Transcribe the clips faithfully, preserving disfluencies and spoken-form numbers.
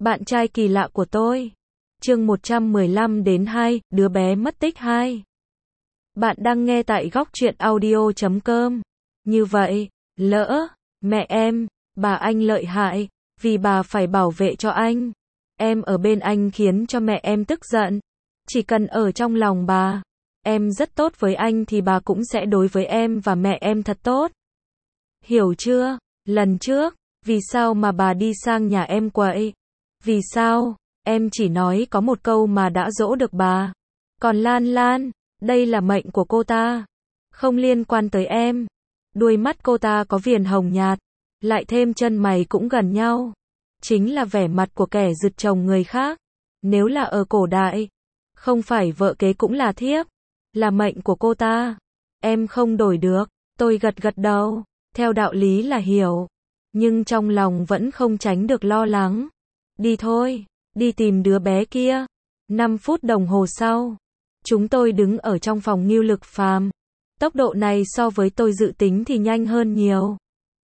Bạn trai kỳ lạ của tôi. Chương một trăm mười lăm đến hai, đứa bé mất tích hai. Bạn đang nghe tại góc truyện audio chấm com. Như vậy, lỡ, mẹ em, bà anh lợi hại, vì bà phải bảo vệ cho anh. Em ở bên anh khiến cho mẹ em tức giận. Chỉ cần ở trong lòng bà, em rất tốt với anh thì bà cũng sẽ đối với em và mẹ em thật tốt. Hiểu chưa? Lần trước, vì sao mà bà đi sang nhà em quậy? Vì sao? Em chỉ nói có một câu mà đã dỗ được bà. Còn Lan Lan, đây là mệnh của cô ta. Không liên quan tới em. Đuôi mắt cô ta có viền hồng nhạt, lại thêm chân mày cũng gần nhau. Chính là vẻ mặt của kẻ rượt chồng người khác. Nếu là ở cổ đại, không phải vợ kế cũng là thiếp. Là mệnh của cô ta. Em không đổi được. Tôi gật gật đầu. Theo đạo lý là hiểu. Nhưng trong lòng vẫn không tránh được lo lắng. Đi thôi, đi tìm đứa bé kia. năm phút đồng hồ sau, chúng tôi đứng ở trong phòng Ngưu Lực Phàm. Tốc độ này so với tôi dự tính thì nhanh hơn nhiều.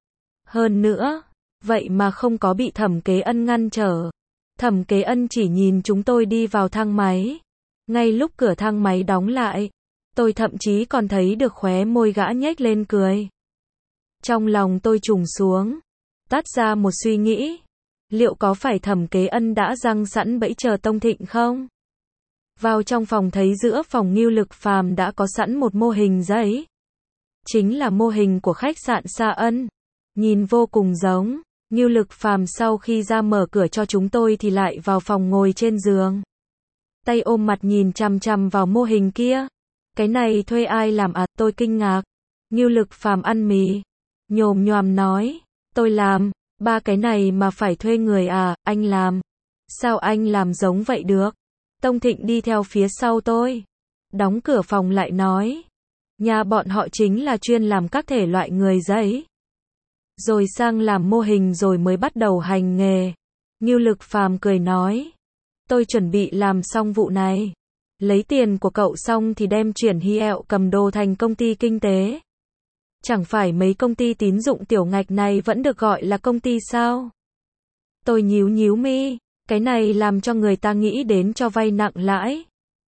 Hơn nữa, vậy mà không có bị Thẩm Kế Ân ngăn trở. Thẩm Kế Ân chỉ nhìn chúng tôi đi vào thang máy. Ngay lúc cửa thang máy đóng lại, tôi thậm chí còn thấy được khóe môi gã nhếch lên cười. Trong lòng tôi trùng xuống, tắt ra một suy nghĩ. Liệu có phải Thẩm Kế Ân đã giăng sẵn bẫy chờ Tông Thịnh không? Vào trong phòng thấy giữa phòng Ngưu Lực Phàm đã có sẵn một mô hình giấy. Chính là mô hình của khách sạn Sa Ân. Nhìn vô cùng giống. Ngưu Lực Phàm sau khi ra mở cửa cho chúng tôi thì lại vào phòng ngồi trên giường. Tay ôm mặt nhìn chằm chằm vào mô hình kia. Cái này thuê ai làm à? Tôi kinh ngạc. Ngưu Lực Phàm ăn mì. Nhồm nhoàm nói. Tôi làm. Ba cái này mà phải thuê người à? Anh làm. Sao anh làm giống vậy được? Tông Thịnh đi theo phía sau tôi. Đóng cửa phòng lại nói. Nhà bọn họ chính là chuyên làm các thể loại người giấy. Rồi sang làm mô hình rồi mới bắt đầu hành nghề. Ngưu Lực Phàm cười nói. Tôi chuẩn bị làm xong vụ này. Lấy tiền của cậu xong thì đem chuyển Hy ẹo cầm đồ thành công ty kinh tế. Chẳng phải mấy công ty tín dụng tiểu ngạch này vẫn được gọi là công ty sao? Tôi nhíu nhíu mi, cái này làm cho người ta nghĩ đến cho vay nặng lãi.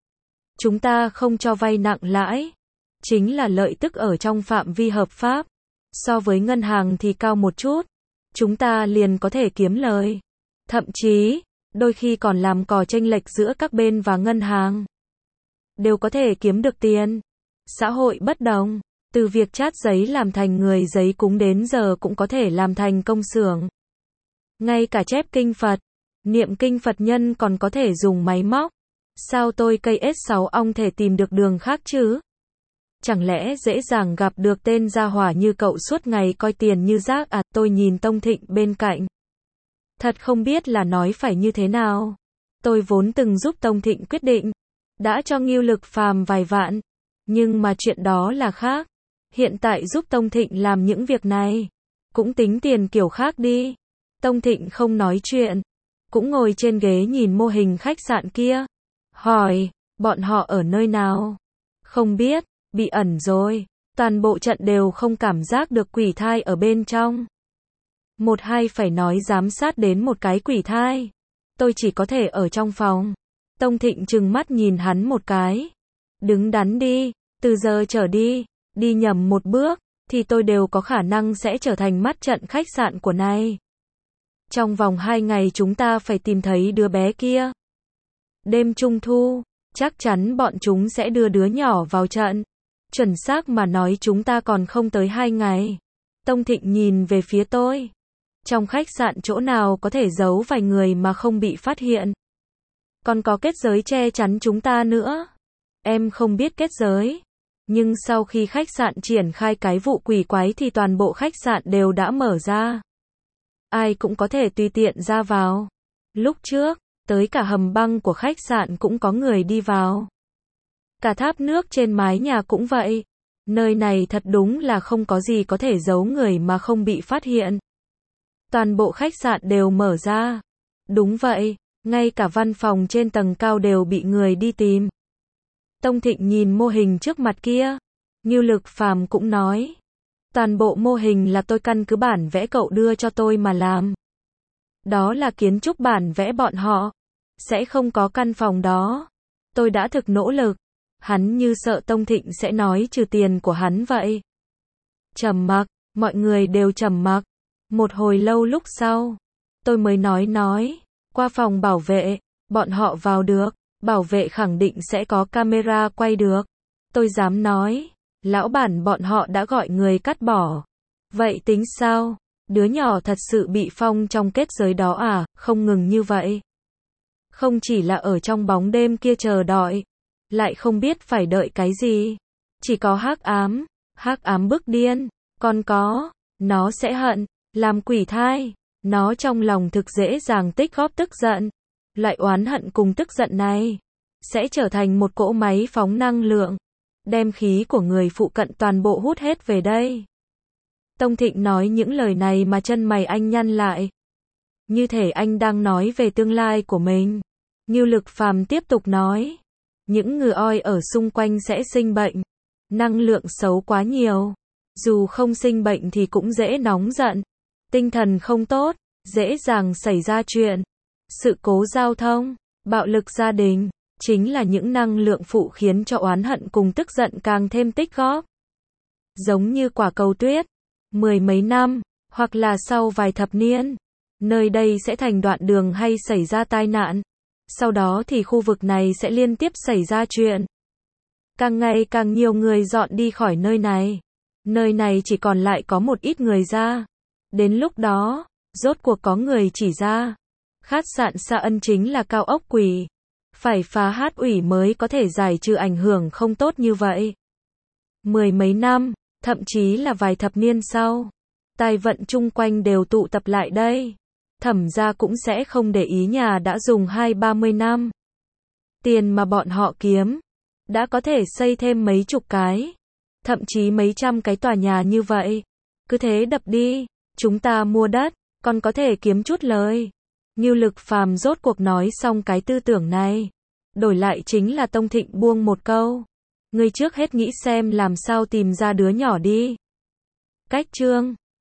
Chúng ta không cho vay nặng lãi, chính là lợi tức ở trong phạm vi hợp pháp. So với ngân hàng thì cao một chút, chúng ta liền có thể kiếm lời. Thậm chí, đôi khi còn làm cò chênh lệch giữa các bên và ngân hàng. Đều có thể kiếm được tiền. Xã hội bất đồng. Từ việc chát giấy làm thành người giấy cúng đến giờ cũng có thể làm thành công xưởng. Ngay cả chép kinh Phật, niệm kinh Phật nhân còn có thể dùng máy móc. Sao tôi cây ét sáu ong thể tìm được đường khác chứ? Chẳng lẽ dễ dàng gặp được tên gia hỏa như cậu suốt ngày coi tiền như rác à? Tôi nhìn Tông Thịnh bên cạnh. Thật không biết là nói phải như thế nào. Tôi vốn từng giúp Tông Thịnh quyết định. Đã cho Ngưu Lực Phàm vài vạn. Nhưng mà chuyện đó là khác. Hiện tại giúp Tông Thịnh làm những việc này. Cũng tính tiền kiểu khác đi. Tông Thịnh không nói chuyện. Cũng ngồi trên ghế nhìn mô hình khách sạn kia. Hỏi, bọn họ ở nơi nào? Không biết, bị ẩn rồi. Toàn bộ trận đều không cảm giác được quỷ thai ở bên trong. Một hai phải nói giám sát đến một cái quỷ thai. Tôi chỉ có thể ở trong phòng. Tông Thịnh trừng mắt nhìn hắn một cái. Đứng đắn đi, từ giờ trở đi. Đi nhầm một bước, thì tôi đều có khả năng sẽ trở thành mắt trận khách sạn của này. Trong vòng hai ngày chúng ta phải tìm thấy đứa bé kia. Đêm Trung Thu, chắc chắn bọn chúng sẽ đưa đứa nhỏ vào trận. Chuẩn xác mà nói chúng ta còn không tới hai ngày. Tông Thịnh nhìn về phía tôi. Trong khách sạn chỗ nào có thể giấu vài người mà không bị phát hiện. Còn có kết giới che chắn chúng ta nữa. Em không biết kết giới. Nhưng sau khi khách sạn triển khai cái vụ quỷ quái thì toàn bộ khách sạn đều đã mở ra. Ai cũng có thể tùy tiện ra vào. Lúc trước, tới cả hầm băng của khách sạn cũng có người đi vào. Cả tháp nước trên mái nhà cũng vậy. Nơi này thật đúng là không có gì có thể giấu người mà không bị phát hiện. Toàn bộ khách sạn đều mở ra. Đúng vậy, ngay cả văn phòng trên tầng cao đều bị người đi tìm. Tông Thịnh nhìn mô hình trước mặt kia. Ngưu Lực Phàm cũng nói. Toàn bộ mô hình là tôi căn cứ bản vẽ cậu đưa cho tôi mà làm. Đó là kiến trúc bản vẽ bọn họ. Sẽ không có căn phòng đó. Tôi đã thực nỗ lực. Hắn như sợ Tông Thịnh sẽ nói trừ tiền của hắn vậy. Trầm mặc, mọi người đều trầm mặc. Một hồi lâu lúc sau, tôi mới nói nói, qua phòng bảo vệ, bọn họ vào được, bảo vệ khẳng định sẽ có camera quay được. Tôi dám nói, lão bản bọn họ đã gọi người cắt bỏ. Vậy tính sao? Đứa nhỏ thật sự bị phong trong kết giới đó à? Không ngừng như vậy. Không chỉ là ở trong bóng đêm kia chờ đợi, lại không biết phải đợi cái gì. Chỉ có hắc ám, hắc ám bức điên, còn có, nó sẽ hận, làm quỷ thai. Nó trong lòng thực dễ dàng tích góp tức giận. Loại oán hận cùng tức giận này sẽ trở thành một cỗ máy phóng năng lượng, đem khí của người phụ cận toàn bộ hút hết về đây. Tông Thịnh nói những lời này mà chân mày anh nhăn lại. Như thể anh đang nói về tương lai của mình. Ngưu Lực Phàm tiếp tục nói. Những ngừ oi ở xung quanh sẽ sinh bệnh. Năng lượng xấu quá nhiều. Dù không sinh bệnh thì cũng dễ nóng giận. Tinh thần không tốt, dễ dàng xảy ra chuyện. Sự cố giao thông, bạo lực gia đình, chính là những năng lượng phụ khiến cho oán hận cùng tức giận càng thêm tích góp. Giống như quả cầu tuyết, mười mấy năm, hoặc là sau vài thập niên, nơi đây sẽ thành đoạn đường hay xảy ra tai nạn. Sau đó thì khu vực này sẽ liên tiếp xảy ra chuyện. Càng ngày càng nhiều người dọn đi khỏi nơi này. Nơi này chỉ còn lại có một ít người ra. Đến lúc đó, rốt cuộc có người chỉ ra. Khát sạn Sa Ân chính là cao ốc quỷ. Phải phá hát ủy mới có thể giải trừ ảnh hưởng không tốt như vậy. Mười mấy năm, thậm chí là vài thập niên sau, tài vận chung quanh đều tụ tập lại đây. Thẩm gia cũng sẽ không để ý nhà đã dùng hai ba mươi năm. Tiền mà bọn họ kiếm, đã có thể xây thêm mấy chục cái, thậm chí mấy trăm cái tòa nhà như vậy. Cứ thế đập đi, chúng ta mua đất, còn có thể kiếm chút lời. Ngưu Lực Phàm rốt cuộc nói xong cái tư tưởng này. Đổi lại chính là Tông Thịnh buông một câu. Ngươi trước hết nghĩ xem làm sao tìm ra đứa nhỏ đi. Cách chương